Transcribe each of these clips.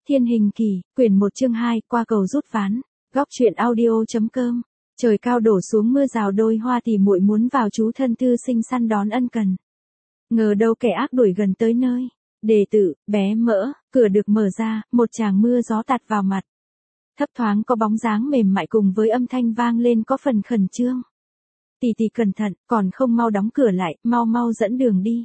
Thiên Hình Kỳ, quyển 1 chương 2, qua cầu rút ván. Góc truyện audio.com. Trời cao đổ xuống mưa rào, đôi hoa tỉ muội muốn vào chú thân thư sinh săn đón ân cần. Ngờ đâu kẻ ác đuổi gần tới nơi. Đề tự, bé mỡ, cửa được mở ra, một tràng mưa gió tạt vào mặt. Thấp thoáng có bóng dáng mềm mại cùng với âm thanh vang lên có phần khẩn trương. Tỷ tỷ cẩn thận, còn không mau đóng cửa lại, mau mau dẫn đường đi.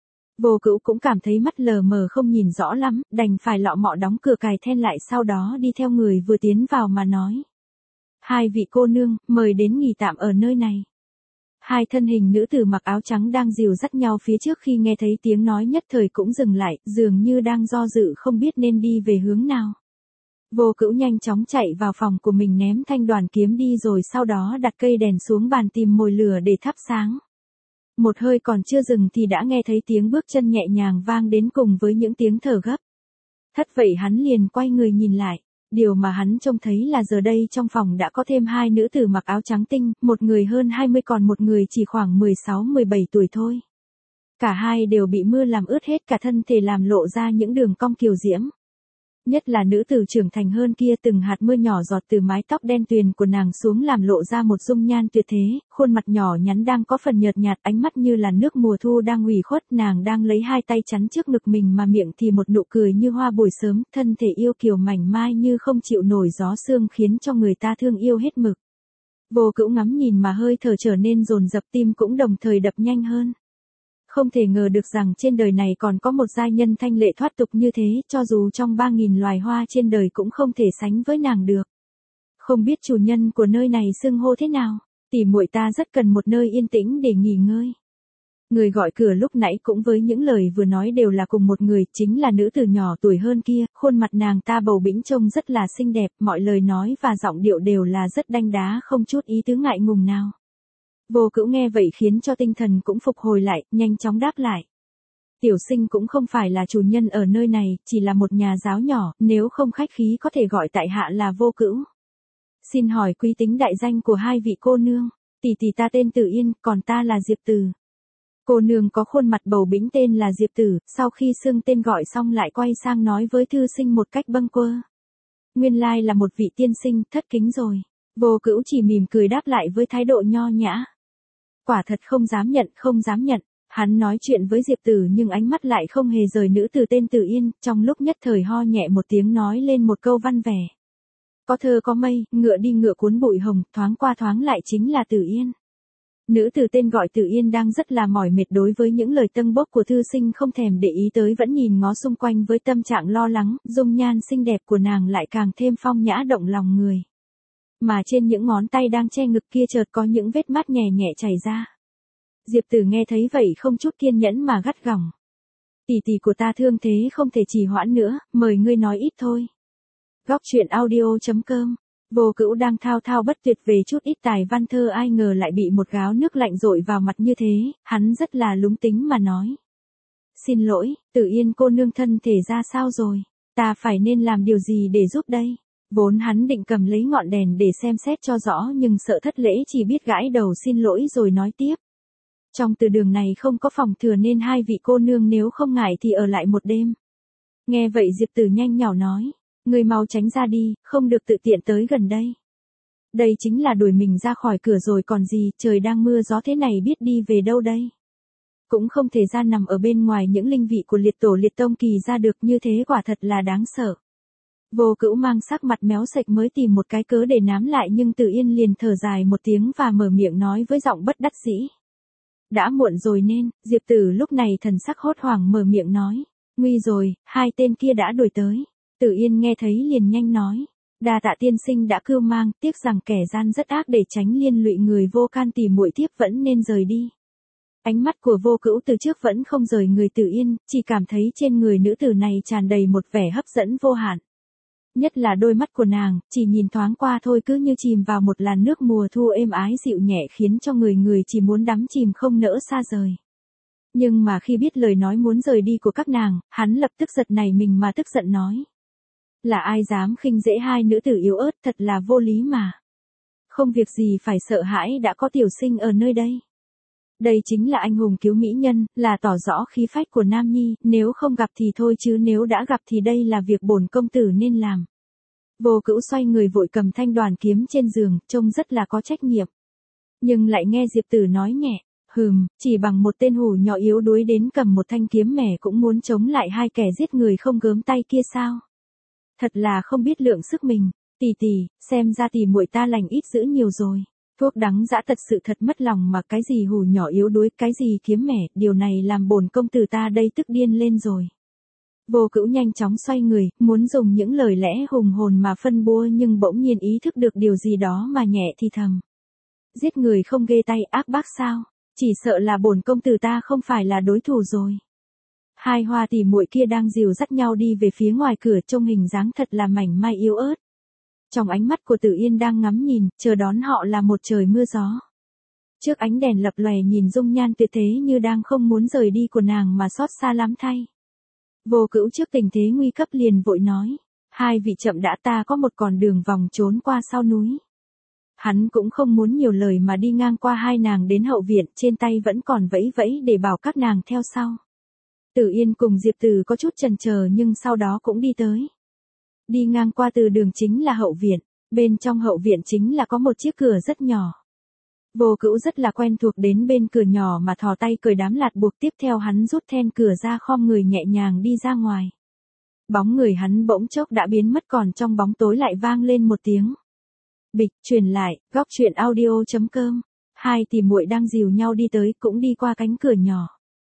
Vô Cữu cũng cảm thấy mắt lờ mờ không nhìn rõ lắm, đành phải lọ mọ đóng cửa cài then lại, sau đó đi theo người vừa tiến vào mà nói. Hai vị cô nương, mời đến nghỉ tạm ở nơi này. Hai thân hình nữ tử mặc áo trắng đang dìu dắt nhau phía trước khi nghe thấy tiếng nói nhất thời cũng dừng lại, dường như đang do dự không biết nên đi về hướng nào. Vô Cữu nhanh chóng chạy vào phòng của mình, ném thanh đoàn kiếm đi rồi sau đó đặt cây đèn xuống bàn tìm mồi lửa để thắp sáng. Một hơi còn chưa dừng thì đã nghe thấy tiếng bước chân nhẹ nhàng vang đến cùng với những tiếng thở gấp. Thất vậy hắn liền quay người nhìn lại. Điều mà hắn trông thấy là giờ đây trong phòng đã có thêm hai nữ tử mặc áo trắng tinh, một người hơn 20 còn một người chỉ khoảng 16-17 tuổi thôi. Cả hai đều bị mưa làm ướt hết cả thân thể, làm lộ ra những đường cong kiều diễm. Nhất là nữ tử trưởng thành hơn kia, từng hạt mưa nhỏ giọt từ mái tóc đen tuyền của nàng xuống làm lộ ra một dung nhan tuyệt thế, khuôn mặt nhỏ nhắn đang có phần nhợt nhạt, ánh mắt như là nước mùa thu đang ủy khuất, nàng đang lấy hai tay chắn trước ngực mình mà miệng thì một nụ cười như hoa buổi sớm, thân thể yêu kiều mảnh mai như không chịu nổi gió sương khiến cho người ta thương yêu hết mực. Vô Cữu ngắm nhìn mà hơi thở trở nên dồn dập, tim cũng đồng thời đập nhanh hơn. Không thể ngờ được rằng trên đời này còn có một giai nhân thanh lệ thoát tục như thế, cho dù trong 3.000 loài hoa trên đời cũng không thể sánh với nàng được. Không biết chủ nhân của nơi này xưng hô thế nào, tỉ muội ta rất cần một nơi yên tĩnh để nghỉ ngơi. Người gọi cửa lúc nãy cũng với những lời vừa nói đều là cùng một người, chính là nữ tử nhỏ tuổi hơn kia, khuôn mặt nàng ta bầu bĩnh trông rất là xinh đẹp, mọi lời nói và giọng điệu đều là rất đanh đá, không chút ý tứ ngại ngùng nào. Vô Cữu nghe vậy khiến cho tinh thần cũng phục hồi lại, nhanh chóng đáp lại. Tiểu sinh cũng không phải là chủ nhân ở nơi này, chỉ là một nhà giáo nhỏ, nếu không khách khí có thể gọi tại hạ là Vô Cữu. Xin hỏi quý tính đại danh của hai vị cô nương. Tỷ tỷ ta tên Tử Yên, còn ta là Diệp Tử. Cô nương có khuôn mặt bầu bĩnh tên là Diệp Tử, sau khi xưng tên gọi xong lại quay sang nói với thư sinh một cách bâng quơ. Nguyên lai là một vị tiên sinh, thất kính rồi. Vô Cữu chỉ mỉm cười đáp lại với thái độ nho nhã. Quả thật không dám nhận, không dám nhận. Hắn nói chuyện với Diệp Tử nhưng ánh mắt lại không hề rời nữ tử tên Tử Yên, trong lúc nhất thời ho nhẹ một tiếng nói lên một câu văn vẻ. Có thơ có mây, ngựa đi ngựa cuốn bụi hồng, thoáng qua thoáng lại chính là Tử Yên. Nữ tử tên gọi Tử Yên đang rất là mỏi mệt đối với những lời tâng bốc của thư sinh, không thèm để ý tới, vẫn nhìn ngó xung quanh với tâm trạng lo lắng, dung nhan xinh đẹp của nàng lại càng thêm phong nhã động lòng người. Mà trên những ngón tay đang che ngực kia chợt có những vết mát nhẹ nhẹ chảy ra. Diệp Tử nghe thấy vậy không chút kiên nhẫn mà gắt gỏng. Tỷ tỷ của ta thương thế không thể trì hoãn nữa, mời ngươi nói ít thôi. Góc truyện audio.com. Vô Cữu đang thao thao bất tuyệt về chút ít tài văn thơ, ai ngờ lại bị một gáo nước lạnh dội vào mặt như thế, hắn rất là lúng tính mà nói. Xin lỗi, Tử Yên cô nương thân thể ra sao rồi? Ta phải nên làm điều gì để giúp đây? Vốn hắn định cầm lấy ngọn đèn để xem xét cho rõ nhưng sợ thất lễ chỉ biết gãi đầu xin lỗi rồi nói tiếp. Trong từ đường này không có phòng thừa nên hai vị cô nương nếu không ngại thì ở lại một đêm. Nghe vậy Diệp Tử nhanh nhỏ nói. Người mau tránh ra đi, không được tự tiện tới gần đây. Đây chính là đuổi mình ra khỏi cửa rồi còn gì, trời đang mưa gió thế này biết đi về đâu đây. Cũng không thể ra nằm ở bên ngoài những linh vị của liệt tổ liệt tông kỳ ra được, như thế quả thật là đáng sợ. Vô Cữu mang sắc mặt méo sạch mới tìm một cái cớ để nám lại, nhưng Tử Yên liền thở dài một tiếng và mở miệng nói với giọng bất đắc dĩ. Đã muộn rồi nên, Diệp Tử lúc này thần sắc hốt hoảng mở miệng nói. Nguy rồi, hai tên kia đã đuổi tới. Tử Yên nghe thấy liền nhanh nói. Đa tạ tiên sinh đã cưu mang, tiếc rằng kẻ gian rất ác, để tránh liên lụy người vô can tỉ muội tiếp vẫn nên rời đi. Ánh mắt của Vô Cữu từ trước vẫn không rời người Tử Yên, chỉ cảm thấy trên người nữ tử này tràn đầy một vẻ hấp dẫn vô hạn. Nhất là đôi mắt của nàng, chỉ nhìn thoáng qua thôi cứ như chìm vào một làn nước mùa thu êm ái dịu nhẹ, khiến cho người chỉ muốn đắm chìm không nỡ xa rời. Nhưng mà khi biết lời nói muốn rời đi của các nàng, hắn lập tức giật nảy mình mà tức giận nói. Là ai dám khinh dễ hai nữ tử yếu ớt, thật là vô lý mà. Không việc gì phải sợ hãi, đã có tiểu sinh ở nơi đây. Đây chính là anh hùng cứu mỹ nhân, là tỏ rõ khí phách của Nam Nhi, nếu không gặp thì thôi chứ nếu đã gặp thì đây là việc bổn công tử nên làm. Vô Cữu xoay người vội cầm thanh đoàn kiếm trên giường, trông rất là có trách nhiệm. Nhưng lại nghe Diệp Tử nói nhẹ, chỉ bằng một tên hủ nhỏ yếu đuối đến cầm một thanh kiếm mẻ cũng muốn chống lại hai kẻ giết người không gớm tay kia sao? Thật là không biết lượng sức mình, tỷ, xem ra tỷ muội ta lành ít dữ nhiều rồi. Thuốc đắng dã thật sự thật mất lòng mà cái gì hủ nhỏ yếu đuối, cái gì kiếm mẻ, điều này làm bổn công tử ta đây tức điên lên rồi. Vô Cữu nhanh chóng xoay người, muốn dùng những lời lẽ hùng hồn mà phân bua nhưng bỗng nhiên ý thức được điều gì đó mà nhẹ thì thầm. Giết người không ghê tay ác bác sao, chỉ sợ là bổn công tử ta không phải là đối thủ rồi. Hai hoa tỷ muội kia đang dìu dắt nhau đi về phía ngoài cửa trông hình dáng thật là mảnh mai yếu ớt. Trong ánh mắt của Tử Yên đang ngắm nhìn, chờ đón họ là một trời mưa gió. Trước ánh đèn lập lòe nhìn dung nhan tuyệt thế như đang không muốn rời đi của nàng mà xót xa lắm thay. Vô Cữu trước tình thế nguy cấp liền vội nói, hai vị chậm đã, ta có một con đường vòng trốn qua sau núi. Hắn cũng không muốn nhiều lời mà đi ngang qua hai nàng đến hậu viện, trên tay vẫn còn vẫy vẫy để bảo các nàng theo sau. Tử Yên cùng Diệp Tử có chút chần chờ nhưng sau đó cũng đi tới. Đi ngang qua từ đường chính là hậu viện, bên trong hậu viện chính là có một chiếc cửa rất nhỏ. Vô Cữu rất là quen thuộc đến bên cửa nhỏ mà thò tay cởi đám lạt buộc, tiếp theo hắn rút then cửa ra khom người nhẹ nhàng đi ra ngoài. Bóng người hắn bỗng chốc đã biến mất, còn trong bóng tối lại vang lên một tiếng. Bịch, truyền lại, góc truyện audio.com. Hai tỷ muội đang dìu nhau đi tới cũng đi qua cánh cửa nhỏ.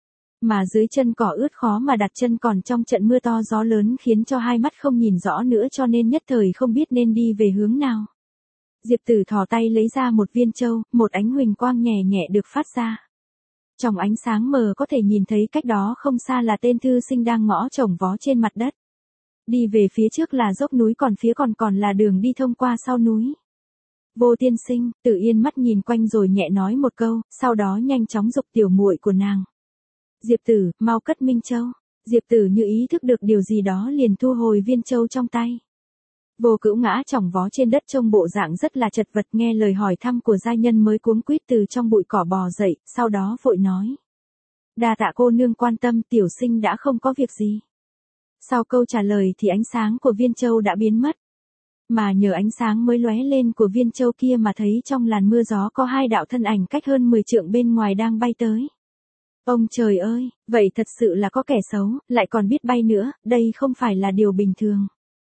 Mà dưới chân cỏ ướt khó mà đặt chân, còn trong trận mưa to gió lớn khiến cho hai mắt không nhìn rõ nữa cho nên nhất thời không biết nên đi về hướng nào. Diệp Tử thò tay lấy ra một viên châu, một ánh huỳnh quang nhẹ nhẹ được phát ra. Trong ánh sáng mờ có thể nhìn thấy cách đó không xa là tên thư sinh đang ngõ chồng vó trên mặt đất. Đi về phía trước là dốc núi, còn phía còn là đường đi thông qua sau núi. Vô tiên sinh, Tử Yên mắt nhìn quanh rồi nhẹ nói một câu, sau đó nhanh chóng giục tiểu muội của nàng. Diệp Tử, mau cất Minh Châu. Diệp Tử như ý thức được điều gì đó liền thu hồi viên châu trong tay. Vô Cữu ngã chỏng vó trên đất trông bộ dạng rất là chật vật, nghe lời hỏi thăm của gia nhân mới cuống quýt từ trong bụi cỏ bò dậy, sau đó vội nói. Đa tạ cô nương quan tâm, tiểu sinh đã không có việc gì. Sau câu trả lời thì ánh sáng của viên châu đã biến mất. Mà nhờ ánh sáng mới lóe lên của viên châu kia mà thấy trong làn mưa gió có hai đạo thân ảnh cách hơn 10 trượng bên ngoài đang bay tới. Ông trời ơi, vậy thật sự là có kẻ xấu, lại còn biết bay nữa, đây không phải là điều bình thường.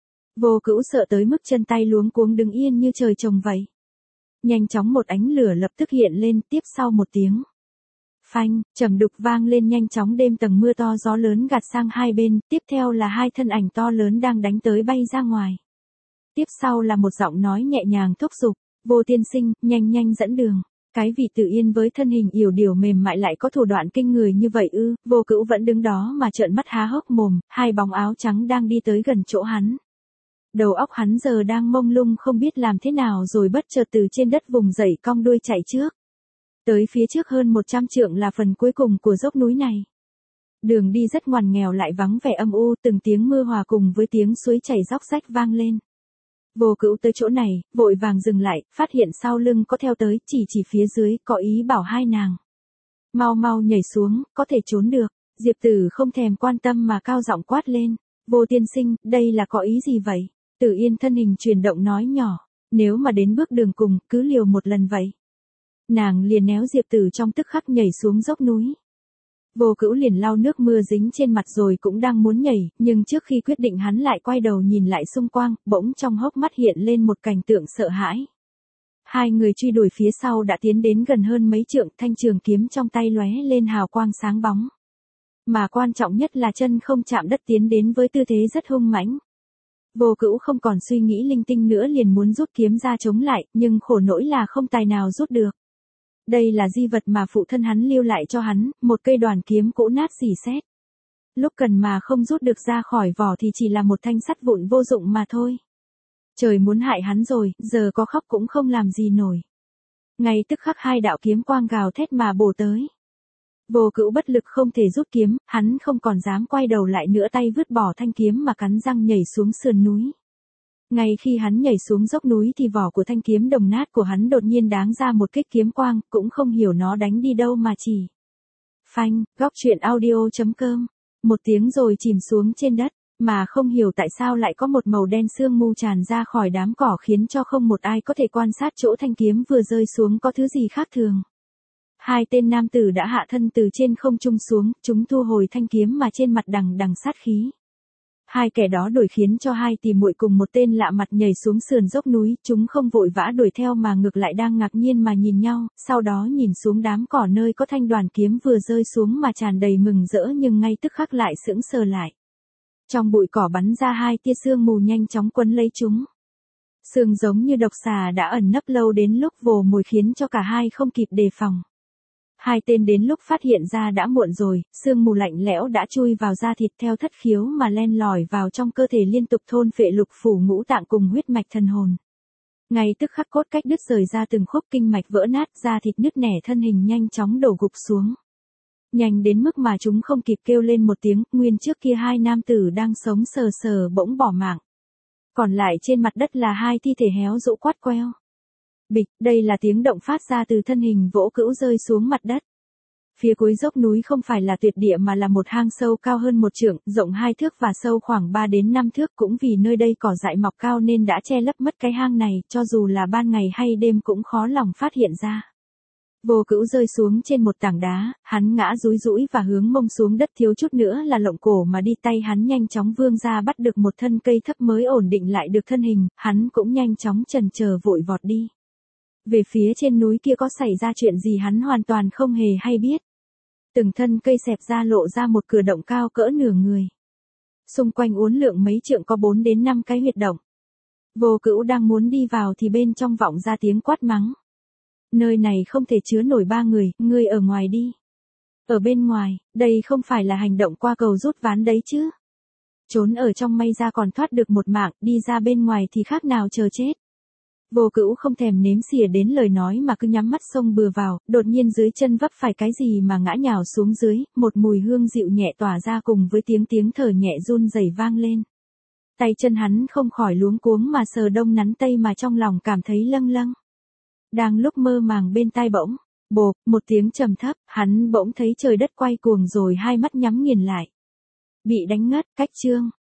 Vô Cữu sợ tới mức chân tay luống cuống đứng yên như trời trồng vậy. Nhanh chóng một ánh lửa lập tức hiện lên, tiếp sau một tiếng. Phanh, trầm đục vang lên, nhanh chóng đêm tầng mưa to gió lớn gạt sang hai bên, tiếp theo là hai thân ảnh to lớn đang đánh tới bay ra ngoài. Tiếp sau là một giọng nói nhẹ nhàng thúc giục, Vô tiên sinh, nhanh dẫn đường. Cái vị Tử Yên với thân hình yểu điệu mềm mại lại có thủ đoạn kinh người như vậy ư? Vô Cữu vẫn đứng đó mà trợn mắt há hốc mồm, hai bóng áo trắng đang đi tới gần chỗ hắn. Đầu óc hắn giờ đang mông lung không biết làm thế nào rồi bất chợt từ trên đất vùng dậy cong đuôi chạy trước. Tới phía trước hơn 100 trượng là phần cuối cùng của dốc núi này. Đường đi rất ngoằn nghèo lại vắng vẻ âm u, từng tiếng mưa hòa cùng với tiếng suối chảy róc rách vang lên. Vô Cữu tới chỗ này, vội vàng dừng lại, phát hiện sau lưng có theo tới, chỉ phía dưới, có ý bảo hai nàng. Mau nhảy xuống, có thể trốn được. Diệp Tử không thèm quan tâm mà cao giọng quát lên. Vô tiên sinh, đây là có ý gì vậy? Tử Yên thân hình chuyển động nói nhỏ. Nếu mà đến bước đường cùng, cứ liều một lần vậy. Nàng liền néo Diệp Tử trong tức khắc nhảy xuống dốc núi. Vô Cữu liền lau nước mưa dính trên mặt rồi cũng đang muốn nhảy, nhưng trước khi quyết định hắn lại quay đầu nhìn lại xung quanh, bỗng trong hốc mắt hiện lên một cảnh tượng sợ hãi. Hai người truy đuổi phía sau đã tiến đến gần hơn mấy trượng, thanh trường kiếm trong tay lóe lên hào quang sáng bóng. Mà quan trọng nhất là chân không chạm đất, tiến đến với tư thế rất hung mãnh. Vô Cữu không còn suy nghĩ linh tinh nữa liền muốn rút kiếm ra chống lại, nhưng khổ nỗi là không tài nào rút được. Đây là di vật mà phụ thân hắn lưu lại cho hắn, một cây đoàn kiếm cũ nát rỉ sét. Lúc cần mà không rút được ra khỏi vỏ thì chỉ là một thanh sắt vụn vô dụng mà thôi. Trời muốn hại hắn rồi, giờ có khóc cũng không làm gì nổi. Ngay tức khắc hai đạo kiếm quang gào thét mà bổ tới. Vô Cữu bất lực không thể rút kiếm, hắn không còn dám quay đầu lại nữa, tay vứt bỏ thanh kiếm mà cắn răng nhảy xuống sườn núi. Ngay khi hắn nhảy xuống dốc núi thì vỏ của thanh kiếm đồng nát của hắn đột nhiên đáng ra một kích kiếm quang, cũng không hiểu nó đánh đi đâu mà chỉ. Phanh, góc truyện audio.com. Một tiếng rồi chìm xuống trên đất, mà không hiểu tại sao lại có một màu đen sương mù tràn ra khỏi đám cỏ khiến cho không một ai có thể quan sát chỗ thanh kiếm vừa rơi xuống có thứ gì khác thường. Hai tên nam tử đã hạ thân từ trên không trung xuống, chúng thu hồi thanh kiếm mà trên mặt đằng đằng sát khí. Hai kẻ đó đuổi khiến cho hai tỉ muội cùng một tên lạ mặt nhảy xuống sườn dốc núi, chúng không vội vã đuổi theo mà ngược lại đang ngạc nhiên mà nhìn nhau, sau đó nhìn xuống đám cỏ nơi có thanh đoàn kiếm vừa rơi xuống mà tràn đầy mừng rỡ nhưng ngay tức khắc lại sững sờ lại. Trong bụi cỏ bắn ra hai tia sương mù nhanh chóng quấn lấy chúng. Sương giống như độc xà đã ẩn nấp lâu đến lúc vồ mồi khiến cho cả hai không kịp đề phòng. Hai tên đến lúc phát hiện ra đã muộn rồi, sương mù lạnh lẽo đã chui vào da thịt theo thất khiếu mà len lỏi vào trong cơ thể liên tục thôn phệ lục phủ ngũ tạng cùng huyết mạch thần hồn. Ngay tức khắc cốt cách đứt rời ra từng khúc kinh mạch vỡ nát, da thịt nứt nẻ, thân hình nhanh chóng đổ gục xuống. Nhanh đến mức mà chúng không kịp kêu lên một tiếng, nguyên trước kia hai nam tử đang sống sờ sờ bỗng bỏ mạng. Còn lại trên mặt đất là hai thi thể héo rũ quát queo. Bịch, đây là tiếng động phát ra từ thân hình Vỗ Cữu rơi xuống mặt đất. Phía cuối dốc núi không phải là tuyệt địa mà là một hang sâu cao hơn 1 trượng, rộng 2 thước và sâu khoảng 3 đến 5 thước, cũng vì nơi đây cỏ dại mọc cao nên đã che lấp mất cái hang này, cho dù là ban ngày hay đêm cũng khó lòng phát hiện ra. Vô Cữu rơi xuống trên một tảng đá, hắn ngã rúi rũi và hướng mông xuống đất, thiếu chút nữa là lộng cổ mà đi, tay hắn nhanh chóng vươn ra bắt được một thân cây thấp mới ổn định lại được thân hình, hắn cũng nhanh chóng chần chờ vội vọt đi. Về phía trên núi kia có xảy ra chuyện gì hắn hoàn toàn không hề hay biết. Từng thân cây xẹp ra lộ ra một cửa động cao cỡ nửa người. Xung quanh uốn lượn mấy trượng có 4 đến 5 cái huyệt động. Vô Cữu đang muốn đi vào thì bên trong vọng ra tiếng quát mắng. Nơi này không thể chứa nổi 3 người, ngươi ở ngoài đi. Ở bên ngoài, đây không phải là hành động qua cầu rút ván đấy chứ. Trốn ở trong may ra còn thoát được một mạng, đi ra bên ngoài thì khác nào chờ chết. Vô Cữu không thèm nếm xỉa đến lời nói mà cứ nhắm mắt xông bừa vào, đột nhiên dưới chân vấp phải cái gì mà ngã nhào xuống dưới, một mùi hương dịu nhẹ tỏa ra cùng với tiếng thở nhẹ run rẩy vang lên. Tay chân hắn không khỏi luống cuống mà sờ đông nắn tây mà trong lòng cảm thấy lâng lâng. Đang lúc mơ màng bên tai bỗng, bộp, một tiếng trầm thấp, hắn bỗng thấy trời đất quay cuồng rồi hai mắt nhắm nghiền lại. Bị đánh ngất, cách chương.